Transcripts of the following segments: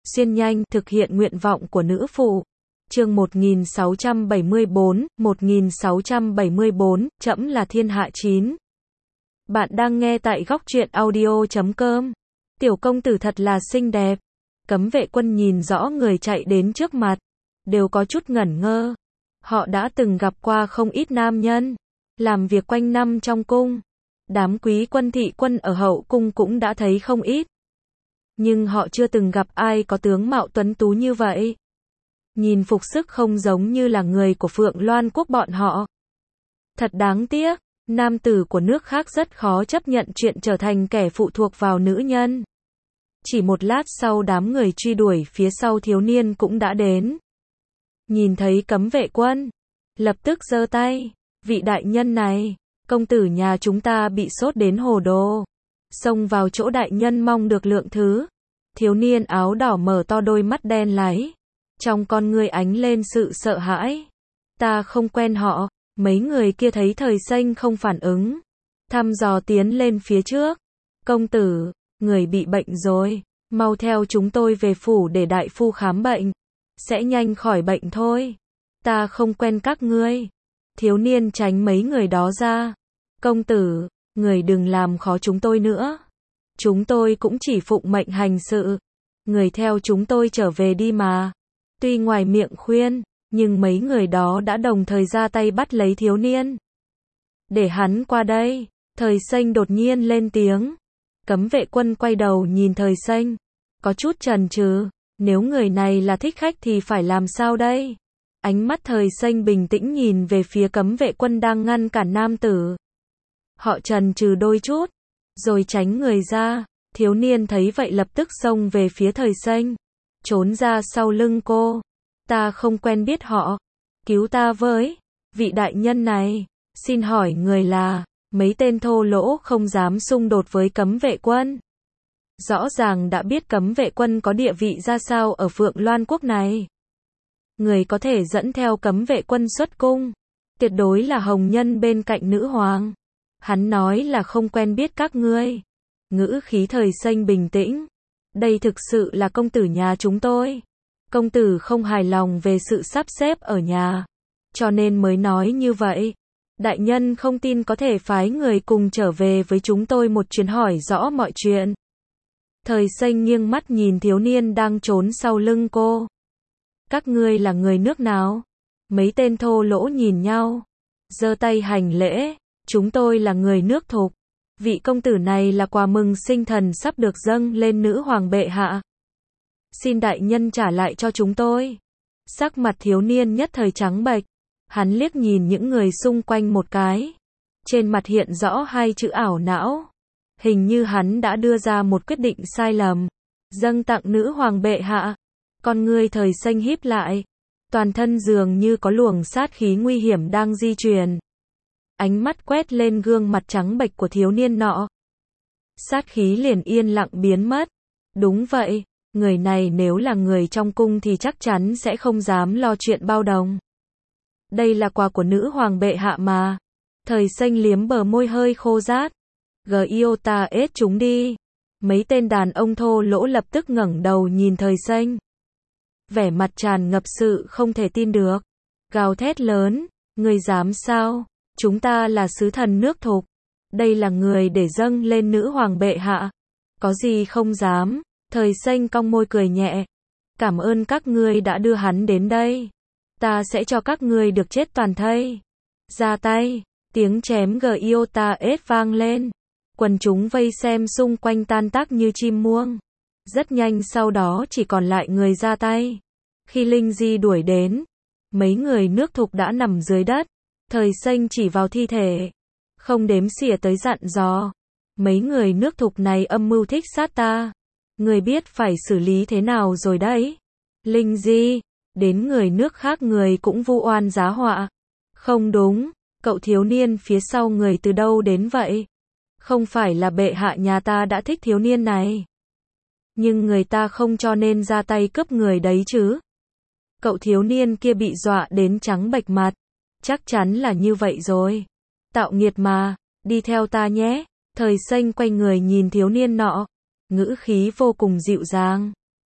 xuyên nhanh, thực hiện nguyện vọng của nữ phụ. Chương 1674, trẫm là thiên hạ 9. Bạn đang nghe tại góc truyện audio.com. Tiểu công tử thật là xinh đẹp. Cấm vệ quân nhìn rõ người chạy đến trước mặt, đều có chút ngẩn ngơ. Họ đã từng gặp qua không ít nam nhân, làm việc quanh năm trong cung. Đám quý quân thị quân ở hậu cung cũng đã thấy không ít. Nhưng họ chưa từng gặp ai có tướng mạo tuấn tú như vậy. Nhìn phục sức không giống như là người của Phượng Loan quốc bọn họ. Thật đáng tiếc, nam tử của nước khác rất khó chấp nhận chuyện trở thành kẻ phụ thuộc vào nữ nhân. Chỉ một lát sau đám người truy đuổi phía sau thiếu niên cũng đã đến. Nhìn thấy cấm vệ quân, lập tức giơ tay, vị đại nhân này, công tử nhà chúng ta bị sốt đến hồ đồ. Xông vào chỗ đại nhân mong được lượng thứ. Thiếu niên áo đỏ mở to đôi mắt đen láy. Trong con ngươi ánh lên sự sợ hãi. Ta không quen họ. Mấy người kia thấy Thời Xanh không phản ứng, thăm dò tiến lên phía trước. Công tử, người bị bệnh rồi, mau theo chúng tôi về phủ để đại phu khám bệnh. Sẽ nhanh khỏi bệnh thôi. Ta không quen các ngươi. Thiếu niên tránh mấy người đó ra. Công tử, người đừng làm khó chúng tôi nữa. Chúng tôi cũng chỉ phụng mệnh hành sự. Người theo chúng tôi trở về đi mà. Tuy ngoài miệng khuyên, nhưng mấy người đó đã đồng thời ra tay bắt lấy thiếu niên. Để hắn qua đây. Thời Xanh đột nhiên lên tiếng. Cấm vệ quân quay đầu nhìn Thời Xanh, có chút chần chừ. Nếu người này là thích khách thì phải làm sao đây? Ánh mắt Thời Xanh bình tĩnh nhìn về phía cấm vệ quân đang ngăn cản nam tử. Họ chần chừ đôi chút, rồi tránh người ra. Thiếu niên thấy vậy lập tức xông về phía Thời Xanh, trốn ra sau lưng cô. Ta không quen biết họ. Cứu ta với. Vị đại nhân này, xin hỏi người là? Mấy tên thô lỗ không dám xung đột với cấm vệ quân. Rõ ràng đã biết cấm vệ quân có địa vị ra sao ở Phượng Loan quốc này. Người có thể dẫn theo cấm vệ quân xuất cung, tuyệt đối là hồng nhân bên cạnh nữ hoàng. Hắn nói là không quen biết các ngươi. Ngữ khí Thời Xanh bình tĩnh. Đây thực sự là công tử nhà chúng tôi. Công tử không hài lòng về sự sắp xếp ở nhà, cho nên mới nói như vậy. Đại nhân không tin có thể phái người cùng trở về với chúng tôi một chuyến hỏi rõ mọi chuyện. Thời Xanh nghiêng mắt nhìn thiếu niên đang trốn sau lưng cô. Các ngươi là người nước nào? Mấy tên thô lỗ nhìn nhau, giơ tay hành lễ. Chúng tôi là người nước Thục. Vị công tử này là quà mừng sinh thần sắp được dâng lên nữ hoàng bệ hạ. Xin đại nhân trả lại cho chúng tôi. Sắc mặt thiếu niên nhất thời trắng bệch. Hắn liếc nhìn những người xung quanh một cái. Trên mặt hiện rõ hai chữ ảo não. Hình như hắn đã đưa ra một quyết định sai lầm. Dâng tặng nữ hoàng bệ hạ. Con ngươi Thời Xanh híp lại. Toàn thân dường như có luồng sát khí nguy hiểm đang di chuyển. Ánh mắt quét lên gương mặt trắng bệch của thiếu niên nọ. Sát khí liền yên lặng biến mất. Đúng vậy, người này nếu là người trong cung thì chắc chắn sẽ không dám lo chuyện bao đồng. Đây là quà của nữ hoàng bệ hạ mà. Thời Xanh liếm bờ môi hơi khô rát. Giota ết chúng đi. Mấy tên đàn ông thô lỗ lập tức ngẩng đầu nhìn Thời Xanh. Vẻ mặt tràn ngập sự không thể tin được. Gào thét lớn, người dám sao? Chúng ta là sứ thần nước Thục. Đây là người để dâng lên nữ hoàng bệ hạ. Có gì không dám? Thời Xanh cong môi cười nhẹ. Cảm ơn các ngươi đã đưa hắn đến đây. Ta sẽ cho các ngươi được chết toàn thây. Ra tay. Tiếng chém Giota ết vang lên. Quần chúng vây xem xung quanh tan tác như chim muông. Rất nhanh sau đó chỉ còn lại người ra tay. Khi Linh Di đuổi đến, mấy người nước Thục đã nằm dưới đất. Thời Xanh chỉ vào thi thể, không đếm xỉa tới dặn dò. Mấy người nước Thục này âm mưu thích sát ta. Người biết phải xử lý thế nào rồi đấy. Linh Di, đến người nước khác người cũng vu oan giá họa. Không đúng, cậu thiếu niên phía sau người từ đâu đến vậy? Không phải là bệ hạ nhà ta đã thích thiếu niên này. Nhưng người ta không cho nên ra tay cướp người đấy chứ. Cậu thiếu niên kia bị dọa đến trắng bệch mặt. Chắc chắn là như vậy rồi. Tạo nghiệt mà, đi theo ta nhé. Thời Xanh quay người nhìn thiếu niên nọ. Ngữ khí vô cùng dịu dàng.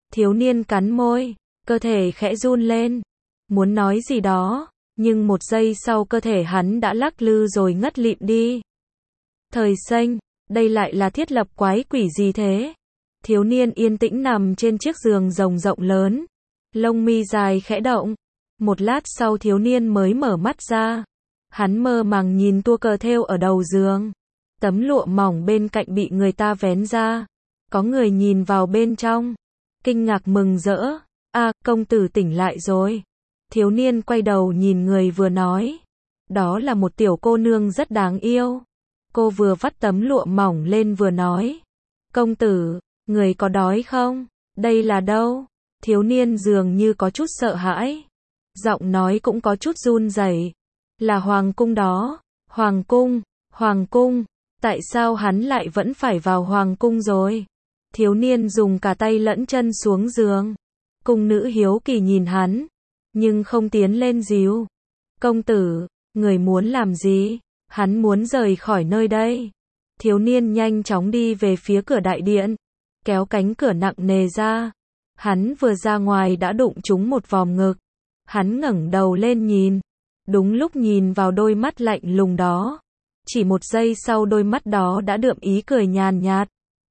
Thiếu niên cắn môi, cơ thể khẽ run lên, muốn nói gì đó, nhưng một giây sau cơ thể hắn đã lắc lư rồi ngất lịm đi. Thời xanh, đây lại là thiết lập quái quỷ gì thế? Thiếu niên yên tĩnh nằm trên chiếc giường rồng rộng lớn, lông mi dài khẽ động. Một lát sau thiếu niên mới mở mắt ra. Hắn mơ màng nhìn tua cờ thêu ở đầu giường. Tấm lụa mỏng bên cạnh bị người ta vén ra. Có người nhìn vào bên trong, kinh ngạc mừng rỡ. À, công tử tỉnh lại rồi. Thiếu niên quay đầu nhìn người vừa nói. Đó là một tiểu cô nương rất đáng yêu. Cô vừa vắt tấm lụa mỏng lên vừa nói. Công tử, người có đói không? Đây là đâu? Thiếu niên dường như có chút sợ hãi. Giọng nói cũng có chút run rẩy. Là hoàng cung đó. Hoàng cung, hoàng cung. Tại sao hắn lại vẫn phải vào hoàng cung rồi? Thiếu niên dùng cả tay lẫn chân xuống giường. Cung nữ hiếu kỳ nhìn hắn, nhưng không tiến lên díu. Công tử, người muốn làm gì? Hắn muốn rời khỏi nơi đây. Thiếu niên nhanh chóng đi về phía cửa đại điện, kéo cánh cửa nặng nề ra. Hắn vừa ra ngoài đã đụng trúng một vòm ngực. Hắn ngẩng đầu lên nhìn. Đúng lúc nhìn vào đôi mắt lạnh lùng đó. Chỉ một giây sau đôi mắt đó đã đượm ý cười nhàn nhạt.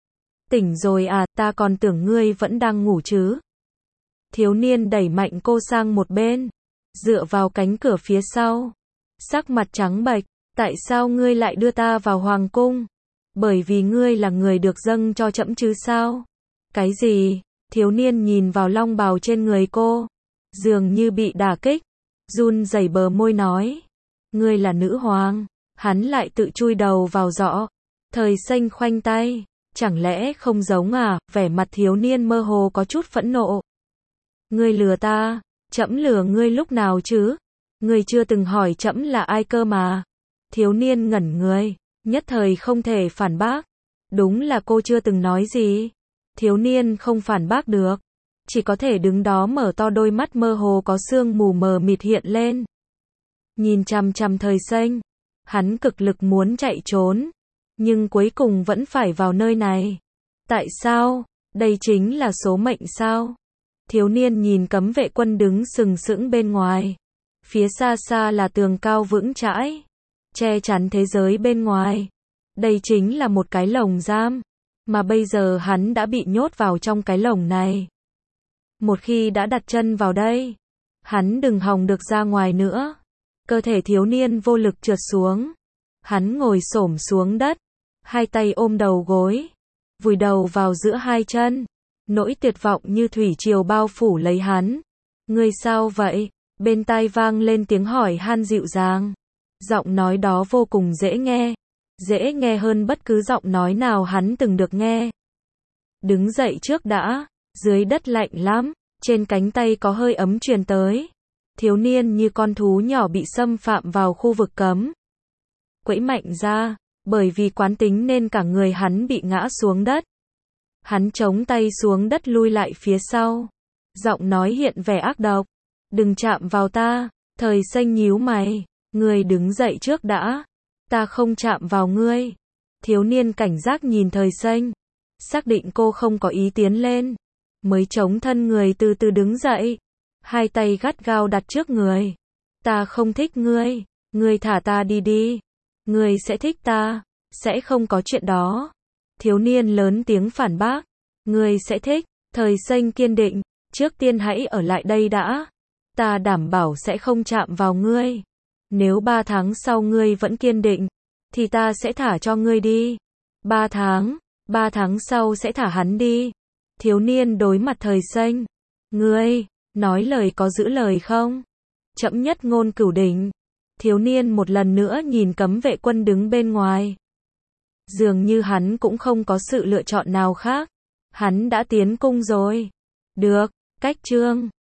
Tỉnh rồi à, ta còn tưởng ngươi vẫn đang ngủ chứ. Thiếu niên đẩy mạnh cô sang một bên, dựa vào cánh cửa phía sau. Sắc mặt trắng bệch, tại sao ngươi lại đưa ta vào hoàng cung? Bởi vì ngươi là người được dâng cho trẫm chứ sao? Cái gì? Thiếu niên nhìn vào long bào trên người cô, dường như bị đả kích, run rẩy bờ môi nói. Ngươi là nữ hoàng. Hắn lại tự chui đầu vào giỏ. Thời xanh khoanh tay. Chẳng lẽ không giống à? Vẻ mặt thiếu niên mơ hồ có chút phẫn nộ. Ngươi lừa ta, trẫm lừa ngươi lúc nào chứ? Ngươi chưa từng hỏi trẫm là ai cơ mà. Thiếu niên ngẩn người, nhất thời không thể phản bác. Đúng là cô chưa từng nói gì. Thiếu niên không phản bác được, chỉ có thể đứng đó mở to đôi mắt mơ hồ có sương mù mờ mịt hiện lên. Nhìn chằm chằm thời xanh, hắn cực lực muốn chạy trốn, nhưng cuối cùng vẫn phải vào nơi này. Tại sao? Đây chính là số mệnh sao? Thiếu niên nhìn cấm vệ quân đứng sừng sững bên ngoài. Phía xa xa là tường cao vững chãi, che chắn thế giới bên ngoài. Đây chính là một cái lồng giam, mà bây giờ hắn đã bị nhốt vào trong cái lồng này. Một khi đã đặt chân vào đây, hắn đừng hòng được ra ngoài nữa. Cơ thể thiếu niên vô lực trượt xuống. Hắn ngồi xổm xuống đất, hai tay ôm đầu gối, vùi đầu vào giữa hai chân. Nỗi tuyệt vọng như thủy triều bao phủ lấy hắn. Ngươi sao vậy? Bên tai vang lên tiếng hỏi han dịu dàng. Giọng nói đó vô cùng dễ nghe hơn bất cứ giọng nói nào hắn từng được nghe. Đứng dậy trước đã, dưới đất lạnh lắm, trên cánh tay có hơi ấm truyền tới. Thiếu niên như con thú nhỏ bị xâm phạm vào khu vực cấm. Quẫy mạnh ra, bởi vì quán tính nên cả người hắn bị ngã xuống đất. Hắn chống tay xuống đất lui lại phía sau. Giọng nói hiện vẻ ác độc. Đừng chạm vào ta. Thời xanh nhíu mày. Ngươi đứng dậy trước đã. Ta không chạm vào ngươi. Thiếu niên cảnh giác nhìn thời xanh. Xác định cô không có ý tiến lên, mới chống thân người từ từ đứng dậy. Hai tay gắt gao đặt trước người. Ta không thích ngươi. Ngươi thả ta đi đi. Ngươi sẽ thích ta. Sẽ không có chuyện đó. Thiếu niên lớn tiếng phản bác. Ngươi sẽ thích. Thời xanh kiên định. Trước tiên hãy ở lại đây đã. Ta đảm bảo sẽ không chạm vào ngươi. Nếu 3 tháng sau ngươi vẫn kiên định, thì ta sẽ thả cho ngươi đi. 3 tháng sau sẽ thả hắn đi. Thiếu niên đối mặt thời xanh. Ngươi, nói lời có giữ lời không? Trẫm nhất ngôn cửu đỉnh. Thiếu niên một lần nữa nhìn cấm vệ quân đứng bên ngoài. Dường như hắn cũng không có sự lựa chọn nào khác. Hắn đã tiến cung rồi. Được, cách chương.